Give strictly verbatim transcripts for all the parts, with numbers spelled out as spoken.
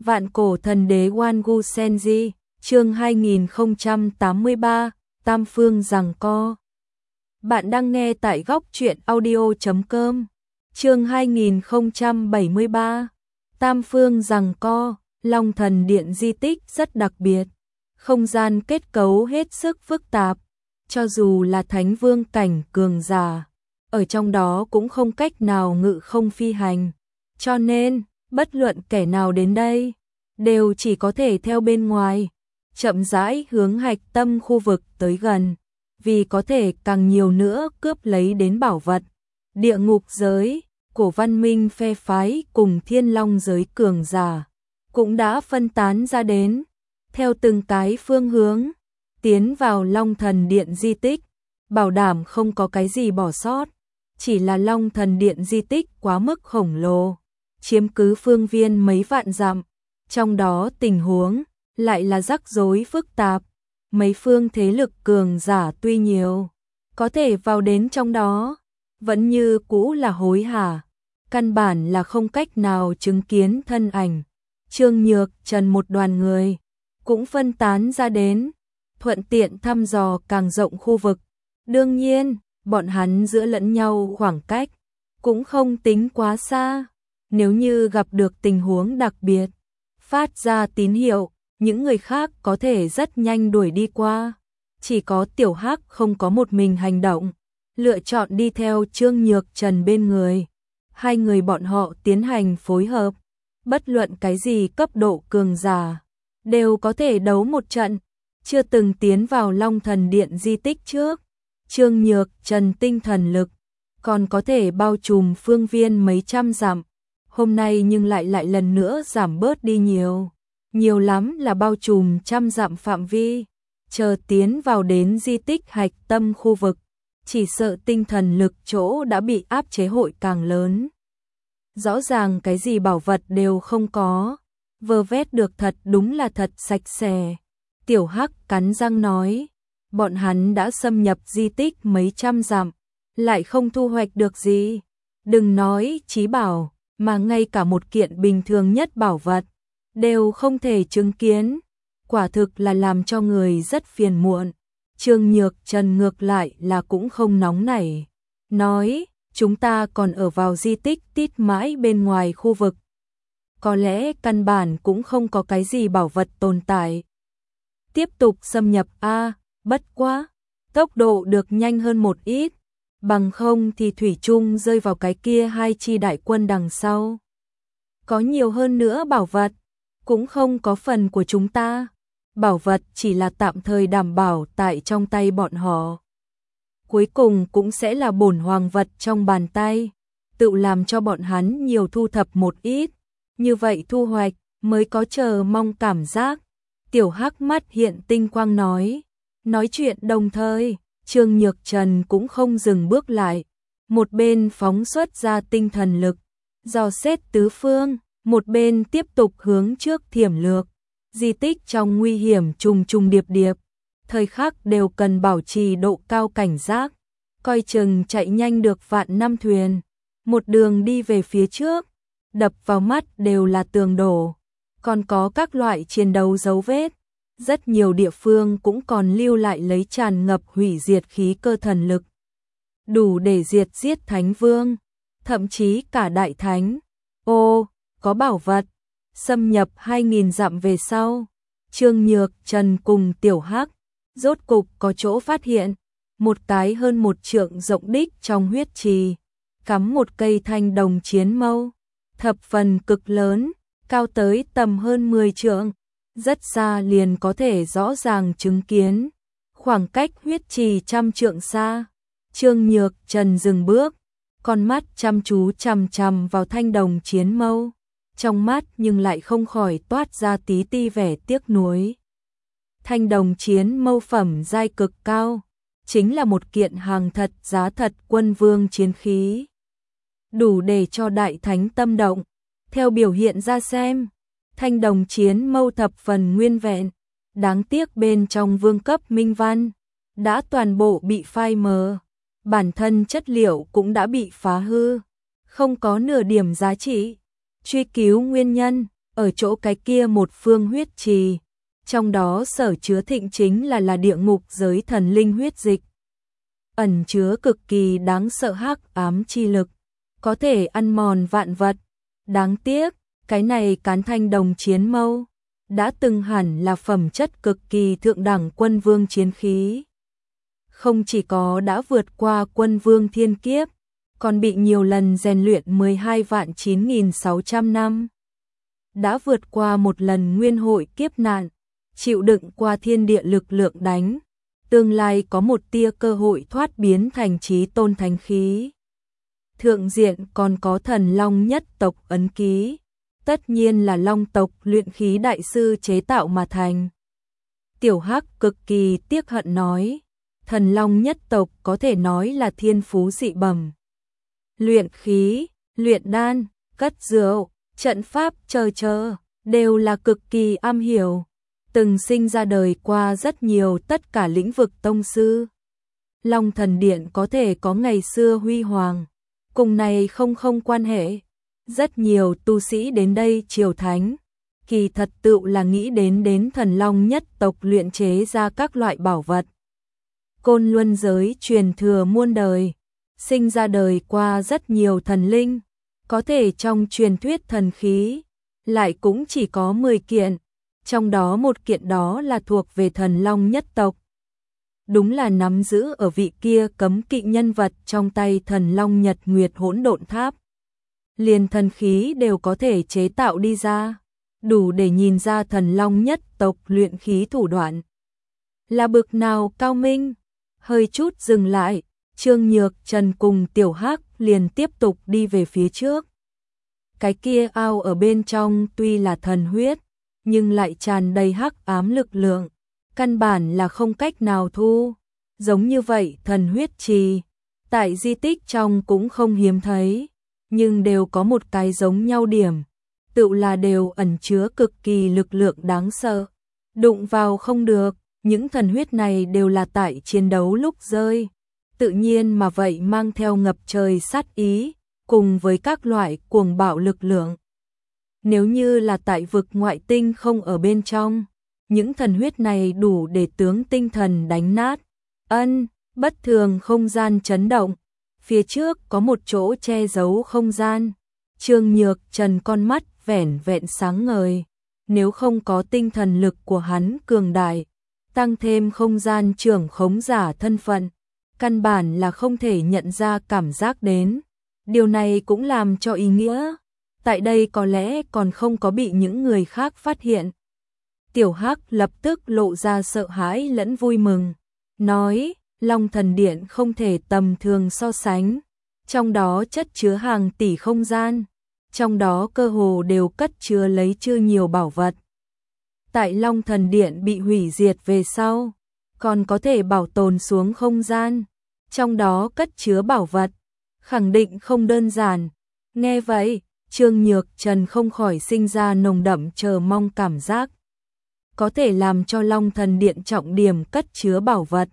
Vạn cổ thần đế Wangu Senji, chương hai nghìn không trăm tám mươi ba, Tam Phương giằng co. Bạn đang nghe tại góc truyện audio chấm com. Chương hai nghìn không trăm bảy mươi ba, Tam Phương giằng co. Long Thần Điện di tích rất đặc biệt, không gian kết cấu hết sức phức tạp, cho dù là Thánh Vương cảnh cường giả, ở trong đó cũng không cách nào ngự không phi hành, cho nên bất luận kẻ nào đến đây đều chỉ có thể theo bên ngoài, chậm rãi hướng hạch tâm khu vực tới gần, vì có thể càng nhiều nữa cướp lấy đến bảo vật. Địa ngục giới, cổ văn minh phe phái cùng Thiên Long giới cường giả cũng đã phân tán ra đến, theo từng cái phương hướng, tiến vào Long Thần Điện di tích, bảo đảm không có cái gì bỏ sót. Chỉ là Long Thần Điện di tích quá mức khổng lồ, chiếm cứ phương viên mấy vạn dặm, trong đó tình huống lại là rắc rối phức tạp, mấy phương thế lực cường giả tuy nhiều, có thể vào đến trong đó, vẫn như cũ là hối hả, căn bản là không cách nào chứng kiến thân ảnh. Trương Nhược Trần một đoàn người cũng phân tán ra đến, thuận tiện thăm dò càng rộng khu vực. Đương nhiên, bọn hắn giữa lẫn nhau khoảng cách cũng không tính quá xa, nếu như gặp được tình huống đặc biệt, phát ra tín hiệu, những người khác có thể rất nhanh đuổi đi qua. Chỉ có Tiểu Hắc không có một mình hành động, lựa chọn đi theo Trương Nhược Trần bên người. Hai người bọn họ tiến hành phối hợp, bất luận cái gì cấp độ cường giả đều có thể đấu một trận. Chưa từng tiến vào Long Thần Điện di tích trước, Trương Nhược Trần tinh thần lực còn có thể bao trùm phương viên mấy trăm dặm, hôm nay nhưng lại lại lần nữa giảm bớt đi nhiều, nhiều lắm là bao trùm trăm dặm phạm vi. Chờ tiến vào đến di tích hạch tâm khu vực, chỉ sợ tinh thần lực chỗ đã bị áp chế hội càng lớn. Rõ ràng cái gì bảo vật đều không có, vơ vét được thật đúng là thật sạch sẽ. Tiểu Hắc cắn răng nói, bọn hắn đã xâm nhập di tích mấy trăm dặm, lại không thu hoạch được gì. Đừng nói chí bảo, mà ngay cả một kiện bình thường nhất bảo vật đều không thể chứng kiến, quả thực là làm cho người rất phiền muộn. Trương Nhược Trần ngược lại là cũng không nóng nảy, nói, chúng ta còn ở vào di tích tít mãi bên ngoài khu vực, có lẽ căn bản cũng không có cái gì bảo vật tồn tại. Tiếp tục xâm nhập a, bất quá, tốc độ được nhanh hơn một ít, bằng không thì thủy chung rơi vào cái kia hai chi đại quân đằng sau. Có nhiều hơn nữa bảo vật, cũng không có phần của chúng ta. Bảo vật chỉ là tạm thời đảm bảo tại trong tay bọn họ, cuối cùng cũng sẽ là bổn hoàng vật trong bàn tay, tự làm cho bọn hắn nhiều thu thập một ít, như vậy thu hoạch mới có chờ mong cảm giác. Tiểu Hắc mắt hiện tinh quang nói, nói chuyện đồng thời, Trương Nhược Trần cũng không dừng bước lại, một bên phóng xuất ra tinh thần lực, dò xét tứ phương, một bên tiếp tục hướng trước thiểm lược. Di tích trong nguy hiểm trùng trùng điệp điệp, thời khắc đều cần bảo trì độ cao cảnh giác, coi chừng chạy nhanh được vạn năm thuyền. Một đường đi về phía trước, đập vào mắt đều là tường đổ, còn có các loại chiến đấu dấu vết, rất nhiều địa phương cũng còn lưu lại lấy tràn ngập hủy diệt khí cơ thần lực, đủ để diệt giết Thánh Vương, thậm chí cả Đại Thánh. Ô, có bảo vật. Xâm nhập hai nghìn dặm về sau, Trương Nhược Trần cùng Tiểu Hắc rốt cục có chỗ phát hiện, một cái hơn một trượng rộng đích trong huyết trì, cắm một cây thanh đồng chiến mâu, thập phần cực lớn, cao tới tầm hơn mười trượng, rất xa liền có thể rõ ràng chứng kiến, khoảng cách huyết trì trăm trượng xa. Trương Nhược Trần dừng bước, con mắt chăm chú chằm chằm vào thanh đồng chiến mâu, trong mắt nhưng lại không khỏi toát ra tí ti vẻ tiếc nuối. Thanh đồng chiến mâu phẩm giai cực cao, chính là một kiện hàng thật giá thật quân vương chiến khí, đủ để cho Đại Thánh tâm động. Theo biểu hiện ra xem, thanh đồng chiến mâu thập phần nguyên vẹn, đáng tiếc bên trong vương cấp minh văn đã toàn bộ bị phai mờ, bản thân chất liệu cũng đã bị phá hư, không có nửa điểm giá trị. Truy cứu nguyên nhân, ở chỗ cái kia một phương huyết trì, trong đó sở chứa thịnh chính là là địa ngục giới thần linh huyết dịch, ẩn chứa cực kỳ đáng sợ hắc ám chi lực, có thể ăn mòn vạn vật. Đáng tiếc, cái này Cán Thanh Đồng chiến mâu đã từng hẳn là phẩm chất cực kỳ thượng đẳng quân vương chiến khí. Không chỉ có đã vượt qua quân vương thiên kiếp, còn bị nhiều lần rèn luyện mười hai vạn chín nghìn sáu trăm năm. Đã vượt qua một lần nguyên hội kiếp nạn, chịu đựng qua thiên địa lực lượng đánh, tương lai có một tia cơ hội thoát biến thành chí tôn thánh khí. Thượng diện còn có thần long nhất tộc ấn ký, tất nhiên là long tộc luyện khí đại sư chế tạo mà thành. Tiểu Hắc cực kỳ tiếc hận nói, thần long nhất tộc có thể nói là thiên phú dị bẩm. Luyện khí, luyện đan, cất rượu, trận pháp chờ chờ, đều là cực kỳ am hiểu, từng sinh ra đời qua rất nhiều tất cả lĩnh vực tông sư. Long Thần Điện có thể có ngày xưa huy hoàng, cùng này không không quan hệ. Rất nhiều tu sĩ đến đây triều thánh, kỳ thật tựu là nghĩ đến đến thần long nhất tộc luyện chế ra các loại bảo vật. Côn Luân giới truyền thừa muôn đời, sinh ra đời qua rất nhiều thần linh, có thể trong truyền thuyết thần khí, lại cũng chỉ có mười kiện, trong đó một kiện đó là thuộc về thần long nhất tộc. Đúng là nắm giữ ở vị kia cấm kỵ nhân vật trong tay thần long nhật nguyệt hỗn độn tháp. Liền thần khí đều có thể chế tạo đi ra, đủ để nhìn ra thần long nhất tộc luyện khí thủ đoạn là bực nào cao minh. Hơi chút dừng lại, Trương Nhược Trần cùng Tiểu Hắc liền tiếp tục đi về phía trước. Cái kia ao ở bên trong tuy là thần huyết, nhưng lại tràn đầy hắc ám lực lượng, căn bản là không cách nào thu. Giống như vậy thần huyết trì, tại di tích trong cũng không hiếm thấy, nhưng đều có một cái giống nhau điểm, tự là đều ẩn chứa cực kỳ lực lượng đáng sợ. Đụng vào không được, những thần huyết này đều là tại chiến đấu lúc rơi, tự nhiên mà vậy mang theo ngập trời sát ý, cùng với các loại cuồng bạo lực lượng. Nếu như là tại vực ngoại tinh không ở bên trong, những thần huyết này đủ để tướng tinh thần đánh nát. Ân, bất thường không gian chấn động, phía trước có một chỗ che giấu không gian. Trương Nhược Trần con mắt vẻn vẹn sáng ngời, nếu không có tinh thần lực của hắn cường đại, tăng thêm không gian trưởng khống giả thân phận, căn bản là không thể nhận ra cảm giác đến. Điều này cũng làm cho ý nghĩa, tại đây có lẽ còn không có bị những người khác phát hiện. Tiểu Hắc lập tức lộ ra sợ hãi lẫn vui mừng, nói, Long Thần Điện không thể tầm thường so sánh, trong đó chất chứa hàng tỷ không gian, trong đó cơ hồ đều cất chứa lấy chưa nhiều bảo vật. Tại Long Thần Điện bị hủy diệt về sau, còn có thể bảo tồn xuống không gian, trong đó cất chứa bảo vật, khẳng định không đơn giản. Nghe vậy, Trương Nhược Trần không khỏi sinh ra nồng đậm chờ mong cảm giác. Có thể làm cho Long Thần Điện trọng điểm cất chứa bảo vật,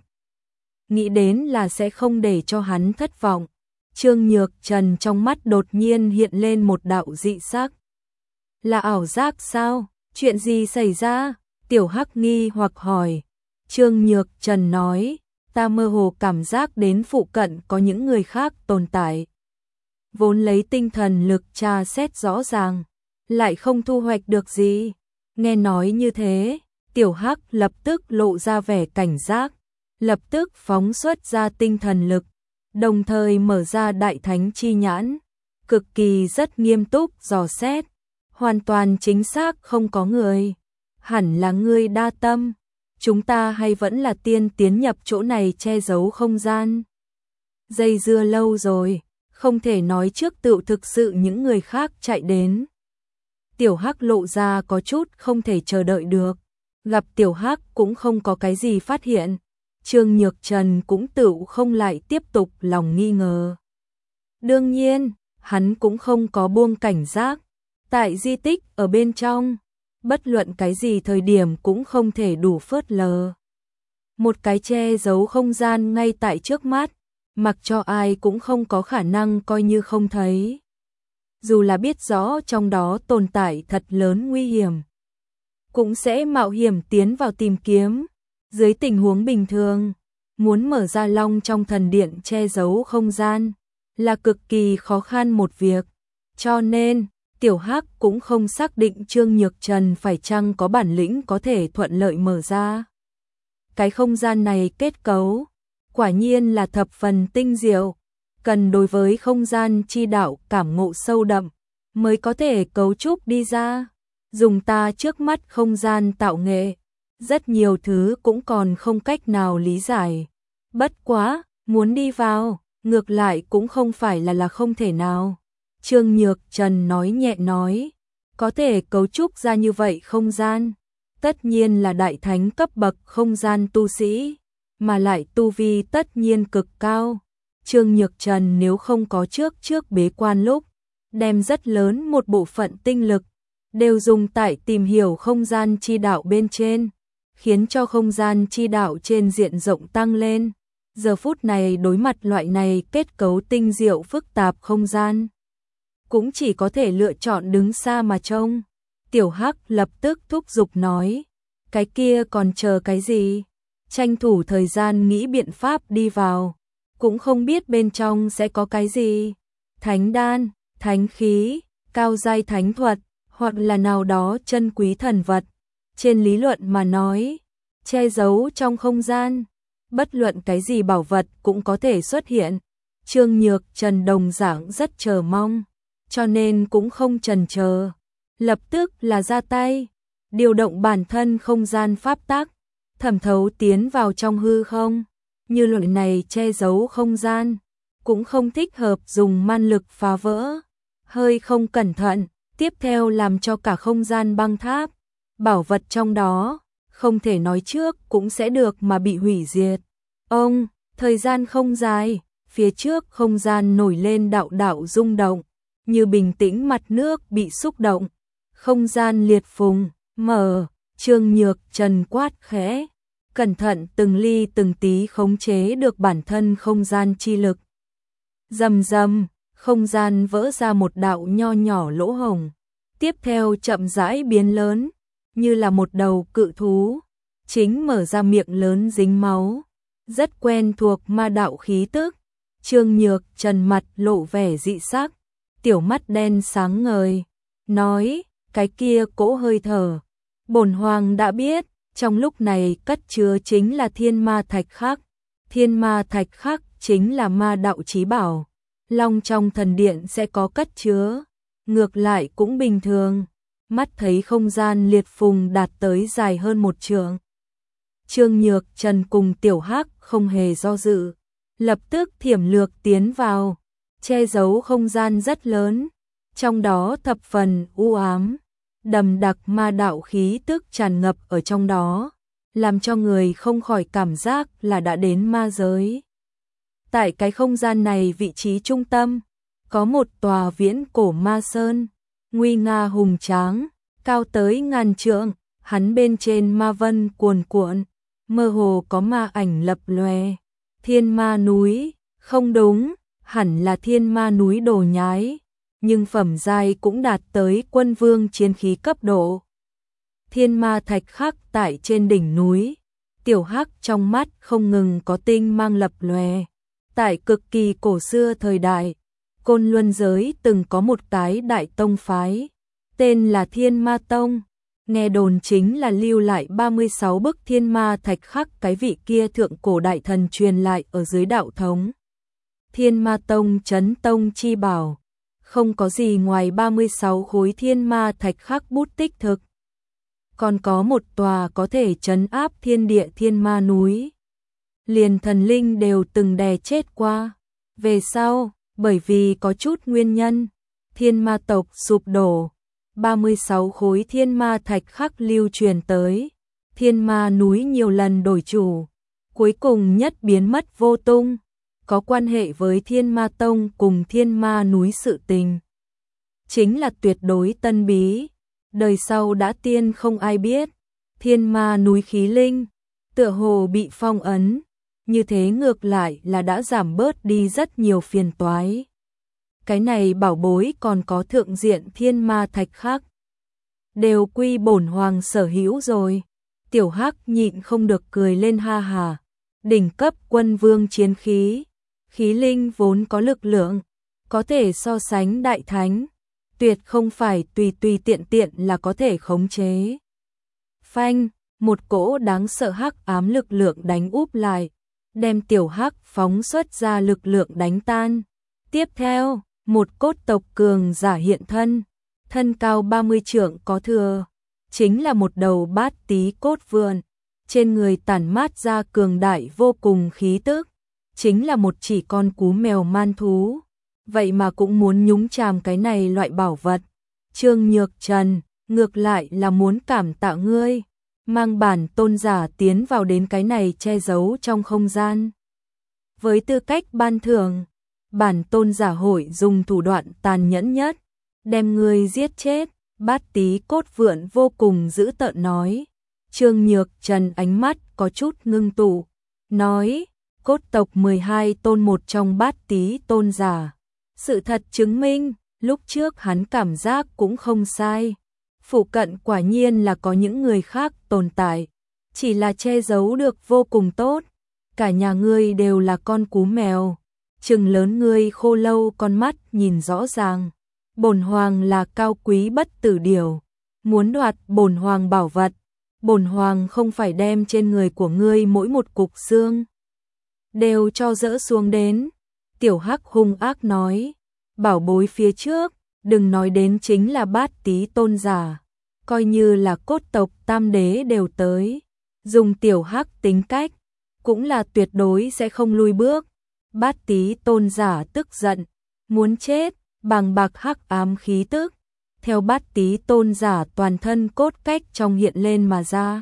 nghĩ đến là sẽ không để cho hắn thất vọng. Trương Nhược Trần trong mắt đột nhiên hiện lên một đạo dị sắc. Là ảo giác sao? Chuyện gì xảy ra? Tiểu Hắc nghi hoặc hỏi. Trương Nhược Trần nói, ta mơ hồ cảm giác đến phụ cận có những người khác tồn tại. Vốn lấy tinh thần lực tra xét rõ ràng, lại không thu hoạch được gì. Nghe nói như thế, Tiểu Hắc lập tức lộ ra vẻ cảnh giác, lập tức phóng xuất ra tinh thần lực, đồng thời mở ra đại thánh chi nhãn, cực kỳ rất nghiêm túc dò xét, hoàn toàn chính xác không có người. Hẳn là ngươi đa tâm, chúng ta hay vẫn là tiên tiến nhập chỗ này che giấu không gian. Dây dưa lâu rồi, không thể nói trước tựu thực sự những người khác chạy đến. Tiểu Hắc lộ ra có chút không thể chờ đợi được, gặp Tiểu Hắc cũng không có cái gì phát hiện. Trương Nhược Trần cũng tựu không lại tiếp tục lòng nghi ngờ. Đương nhiên, hắn cũng không có buông cảnh giác. Tại di tích ở bên trong, bất luận cái gì thời điểm cũng không thể đủ phớt lờ. Một cái che giấu không gian ngay tại trước mắt, mặc cho ai cũng không có khả năng coi như không thấy. dù là biết rõ trong đó tồn tại thật lớn nguy hiểm, cũng sẽ mạo hiểm tiến vào tìm kiếm. Dưới tình huống bình thường, muốn mở ra long trong thần điện che giấu không gian là cực kỳ khó khăn một việc, cho nên Tiểu Hắc cũng không xác định Trương Nhược Trần phải chăng có bản lĩnh có thể thuận lợi mở ra. Cái không gian này kết cấu quả nhiên là thập phần tinh diệu, cần đối với không gian chi đạo cảm ngộ sâu đậm mới có thể cấu trúc đi ra. Dùng ta trước mắt không gian tạo nghệ, rất nhiều thứ cũng còn không cách nào lý giải. Bất quá, muốn đi vào, ngược lại cũng không phải là là không thể nào. Trương Nhược Trần nói nhẹ nói, có thể cấu trúc ra như vậy không gian, tất nhiên là đại thánh cấp bậc không gian tu sĩ, mà lại tu vi tất nhiên cực cao. Trương Nhược Trần nếu không có trước trước bế quan lúc, đem rất lớn một bộ phận tinh lực, đều dùng tại tìm hiểu không gian chi đạo bên trên, khiến cho không gian chi đạo trên diện rộng tăng lên. Giờ phút này đối mặt loại này kết cấu tinh diệu phức tạp không gian, cũng chỉ có thể lựa chọn đứng xa mà trông. Tiểu Hắc lập tức thúc giục nói, cái kia còn chờ cái gì? Tranh thủ thời gian nghĩ biện pháp đi vào, cũng không biết bên trong sẽ có cái gì. Thánh đan, thánh khí, cao giai thánh thuật, hoặc là nào đó chân quý thần vật. Trên lý luận mà nói, che giấu trong không gian, bất luận cái gì bảo vật cũng có thể xuất hiện. Trương Nhược Trần đồng dạng rất chờ mong, cho nên cũng không chần chờ, lập tức là ra tay, điều động bản thân không gian pháp tắc, thẩm thấu tiến vào trong hư không. Như loại này che giấu không gian, cũng không thích hợp dùng man lực phá vỡ, hơi không cẩn thận, tiếp theo làm cho cả không gian băng tháp, bảo vật trong đó, không thể nói trước cũng sẽ được mà bị hủy diệt. Ông, thời gian không dài, phía trước không gian nổi lên đạo đạo rung động, như bình tĩnh mặt nước bị xúc động, không gian liệt phùng, mở. Trương Nhược Trần quát khẽ, cẩn thận từng ly từng tí khống chế được bản thân không gian chi lực. Rầm rầm, không gian vỡ ra một đạo nho nhỏ lỗ hổng, tiếp theo chậm rãi biến lớn, như là một đầu cự thú, chính mở ra miệng lớn dính máu, rất quen thuộc ma đạo khí tức. Trương Nhược Trần mặt lộ vẻ dị sắc, tiểu mắt đen sáng ngời, nói, cái kia cỗ hơi thở, bổn hoàng đã biết, trong lúc này cất chứa chính là thiên ma thạch khắc. Thiên ma thạch khắc chính là ma đạo chí bảo, long trong thần điện sẽ có cất chứa, ngược lại cũng bình thường. Mắt thấy không gian liệt phùng đạt tới dài hơn một trượng, Trương Nhược Trần cùng Tiểu Hắc không hề do dự, lập tức thiểm lược tiến vào, che giấu không gian rất lớn, trong đó thập phần u ám, đầm đặc ma đạo khí tức tràn ngập ở trong đó, làm cho người không khỏi cảm giác là đã đến ma giới. Tại cái không gian này vị trí trung tâm, có một tòa viễn cổ ma sơn, nguy nga hùng tráng, cao tới ngàn trượng, hắn bên trên ma vân cuồn cuộn, mơ hồ có ma ảnh lập lòe. Thiên ma núi, không đúng, hẳn là thiên ma núi đồ nhái, nhưng phẩm giai cũng đạt tới quân vương chiến khí cấp độ. Thiên ma thạch khắc tại trên đỉnh núi, Tiểu Hắc trong mắt không ngừng có tinh mang lập lòe. Tại cực kỳ cổ xưa thời đại, Côn Luân giới từng có một cái đại tông phái, tên là Thiên Ma Tông, nghe đồn chính là lưu lại ba mươi sáu bức thiên ma thạch khắc cái vị kia thượng cổ đại thần truyền lại ở dưới đạo thống. Thiên Ma Tông chấn tông chi bảo, không có gì ngoài ba mươi sáu khối thiên ma thạch khắc bút tích thực. Còn có một tòa có thể trấn áp thiên địa thiên ma núi, liền thần linh đều từng đè chết qua. Về sau, bởi vì có chút nguyên nhân, thiên ma tộc sụp đổ, ba mươi sáu khối thiên ma thạch khắc lưu truyền tới, thiên ma núi nhiều lần đổi chủ, cuối cùng nhất biến mất vô tung. Có quan hệ với Thiên Ma Tông cùng thiên ma núi sự tình, chính là tuyệt đối tân bí, đời sau đã tiên không ai biết. Thiên ma núi khí linh, tựa hồ bị phong ấn, như thế ngược lại là đã giảm bớt đi rất nhiều phiền toái. cái này bảo bối còn có thượng diện thiên ma thạch khác. Đều quy bổn hoàng sở hữu rồi. Tiểu Hắc nhịn không được cười lên ha hà. Đỉnh cấp quân vương chiến khí. Khí linh vốn có lực lượng, có thể so sánh đại thánh. Tuyệt không phải tùy tùy tiện tiện là có thể khống chế. Phanh, một cỗ đáng sợ hắc ám lực lượng đánh úp lại, đem Tiểu Hắc phóng xuất ra lực lượng đánh tan. Tiếp theo, một cốt tộc cường giả hiện thân, thân cao ba mươi trượng có thừa, chính là một đầu bát tí cốt vượn, trên người tản mát ra cường đại vô cùng khí tức, chính là một chỉ con cú mèo man thú, vậy mà cũng muốn nhúng chàm cái này loại bảo vật. Trương Nhược Trần, ngược lại là muốn cảm tạ ngươi, mang bản tôn giả tiến vào đến cái này che giấu trong không gian. Với tư cách ban thưởng, bản tôn giả hội dùng thủ đoạn tàn nhẫn nhất, đem ngươi giết chết. Bát tí cốt vượn vô cùng dữ tợn nói. Trương Nhược Trần ánh mắt có chút ngưng tụ, nói, cốt tộc mười hai tôn một trong bát tí tôn giả. Sự thật chứng minh, lúc trước hắn cảm giác cũng không sai. Phụ cận quả nhiên là có những người khác tồn tại, chỉ là che giấu được vô cùng tốt. Cả nhà ngươi đều là con cú mèo, chừng lớn ngươi khô lâu con mắt nhìn rõ ràng. Bổn hoàng là cao quý bất tử điểu, muốn đoạt bổn hoàng bảo vật, bổn hoàng không phải đem trên người của ngươi mỗi một cục xương đều cho dỡ xuống đến. Tiểu Hắc hung ác nói, bảo bối phía trước, đừng nói đến chính là bát tí tôn giả, coi như là cốt tộc tam đế đều tới, dùng Tiểu Hắc tính cách, cũng là tuyệt đối sẽ không lui bước. Bát tí tôn giả tức giận, muốn chết. Bàng bạc hắc ám khí tức, theo bát tí tôn giả toàn thân cốt cách trong hiện lên mà ra.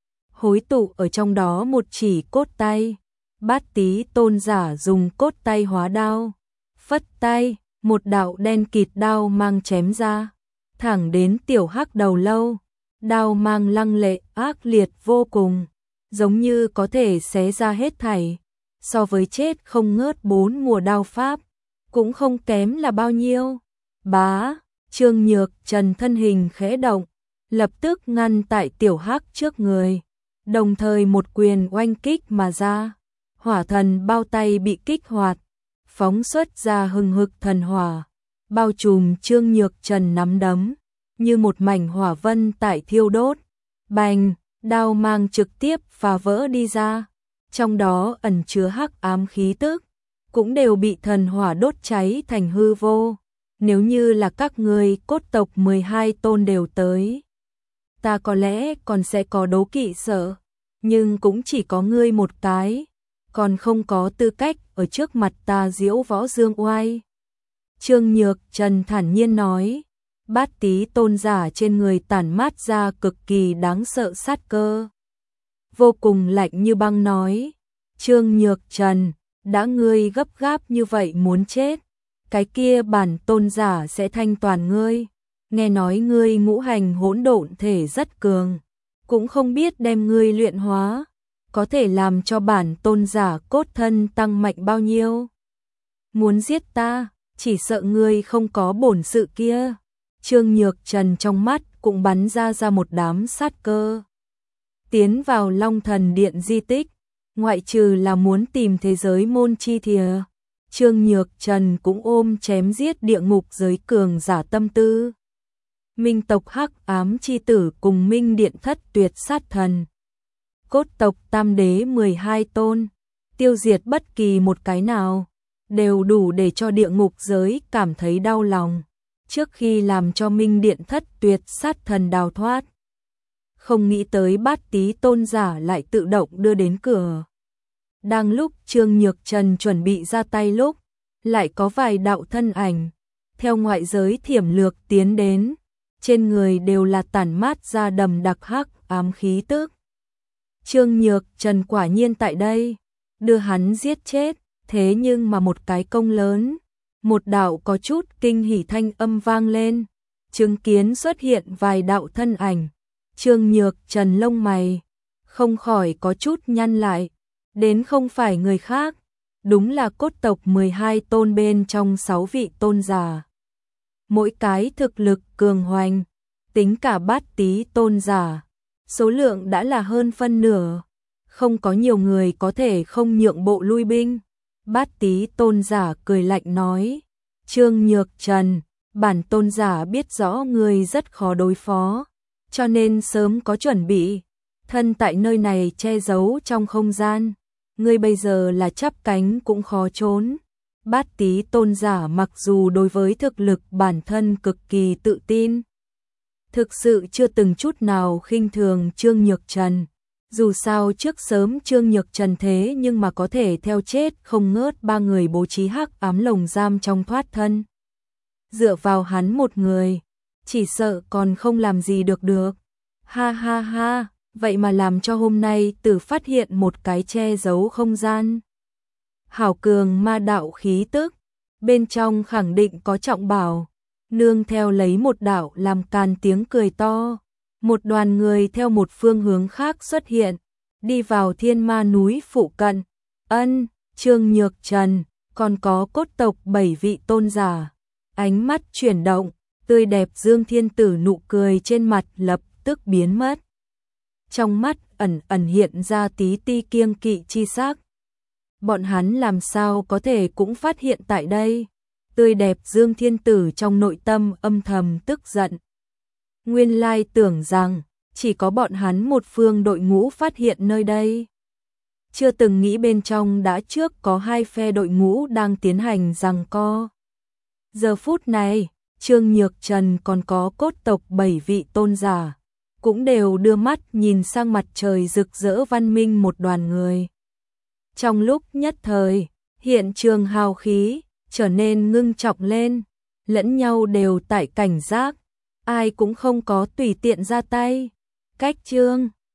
Hối tụ ở trong đó một chỉ cốt tay, bát tí tôn giả dùng cốt tay hóa đao, phất tay, một đạo đen kịt đao mang chém ra, thẳng đến Tiểu Hắc đầu lâu, đao mang lăng lệ ác liệt vô cùng, giống như có thể xé ra hết thảy, so với chết không ngớt bốn mùa đao pháp. Cũng không kém là bao nhiêu. Bá, Trương Nhược Trần thân hình khẽ động, lập tức ngăn tại Tiểu Hắc trước người, đồng thời một quyền oanh kích mà ra. Hỏa thần bao tay bị kích hoạt, phóng xuất ra hừng hực thần hỏa, bao trùm Trương Nhược Trần nắm đấm, như một mảnh hỏa vân tại thiêu đốt. Bành, đao mang trực tiếp phá vỡ đi ra, trong đó ẩn chứa hắc ám khí tức, cũng đều bị thần hỏa đốt cháy thành hư vô. Nếu như là các ngươi cốt tộc mười hai tôn đều tới, ta có lẽ còn sẽ có đố kỵ sợ, nhưng cũng chỉ có ngươi một cái, còn không có tư cách ở trước mặt ta diễu võ dương oai. Trương Nhược Trần thản nhiên nói, bát tí tôn giả trên người tản mát ra cực kỳ đáng sợ sát cơ. Vô cùng lạnh như băng nói, Trương Nhược Trần, đã ngươi gấp gáp như vậy muốn chết, cái kia bản tôn giả sẽ thanh toàn ngươi. Nghe nói ngươi ngũ hành hỗn độn thể rất cường, cũng không biết đem ngươi luyện hóa, có thể làm cho bản tôn giả cốt thân tăng mạnh bao nhiêu. Muốn giết ta, chỉ sợ ngươi không có bổn sự kia. Trương Nhược Trần trong mắt cũng bắn ra ra một đám sát cơ. Tiến vào Long Thần Điện di tích, ngoại trừ là muốn tìm thế giới môn chi thìa, Trương Nhược Trần cũng ôm chém giết địa ngục giới cường giả tâm tư. Minh tộc hắc ám chi tử cùng Minh Điện thất tuyệt sát thần, cốt tộc tam đế mười hai tôn, tiêu diệt bất kỳ một cái nào, đều đủ để cho địa ngục giới cảm thấy đau lòng, trước khi làm cho Minh Điện thất tuyệt sát thần đào thoát. Không nghĩ tới bát tí tôn giả lại tự động đưa đến cửa. Đang lúc Trương Nhược Trần chuẩn bị ra tay lúc, lại có vài đạo thân ảnh, theo ngoại giới thiểm lược tiến đến, trên người đều là tản mát ra đầm đặc hắc ám khí tức. Trương Nhược Trần quả nhiên tại đây, đưa hắn giết chết, thế nhưng mà một cái công lớn, một đạo có chút kinh hỉ thanh âm vang lên, chứng kiến xuất hiện vài đạo thân ảnh, Trương Nhược Trần lông mày không khỏi có chút nhăn lại, đến không phải người khác, đúng là cốt tộc mười hai tôn bên trong sáu vị tôn giả. Mỗi cái thực lực cường hoành, tính cả bát tí tôn giả, số lượng đã là hơn phân nửa, không có nhiều người có thể không nhượng bộ lui binh. Bát tí tôn giả cười lạnh nói, Trương Nhược Trần, bản tôn giả biết rõ người rất khó đối phó, cho nên sớm có chuẩn bị, thân tại nơi này che giấu trong không gian, ngươi bây giờ là chắp cánh cũng khó trốn. Bát tí tôn giả mặc dù đối với thực lực bản thân cực kỳ tự tin, thực sự chưa từng chút nào khinh thường Trương Nhược Trần. Dù sao trước sớm Trương Nhược Trần thế nhưng mà có thể theo chết không ngớt ba người bố trí hắc ám lồng giam trong thoát thân. Dựa vào hắn một người, chỉ sợ còn không làm gì được được. Ha ha ha, vậy mà làm cho hôm nay Tử phát hiện một cái che giấu không gian. Hảo cường ma đạo khí tức, bên trong khẳng định có trọng bảo, nương theo lấy một đạo làm càn tiếng cười to. Một đoàn người theo một phương hướng khác xuất hiện, đi vào thiên ma núi phụ cận. Ân, Trương Nhược Trần, còn có cốt tộc bảy vị tôn giả. Ánh mắt chuyển động, tươi đẹp Dương Thiên Tử nụ cười trên mặt lập tức biến mất. Trong mắt ẩn ẩn hiện ra tí ti kiêng kỵ chi sắc. Bọn hắn làm sao có thể cũng phát hiện tại đây. Tươi đẹp Dương Thiên Tử trong nội tâm âm thầm tức giận. Nguyên lai tưởng rằng chỉ có bọn hắn một phương đội ngũ phát hiện nơi đây. Chưa từng nghĩ bên trong đã trước có hai phe đội ngũ đang tiến hành giằng co. Giờ phút này, Trương Nhược Trần còn có cốt tộc bảy vị tôn giả, cũng đều đưa mắt nhìn sang mặt trời rực rỡ văn minh một đoàn người. Trong lúc nhất thời, hiện trường hào khí trở nên ngưng trọng lên, lẫn nhau đều tại cảnh giác. Ai cũng không có tùy tiện ra tay. Cách Trương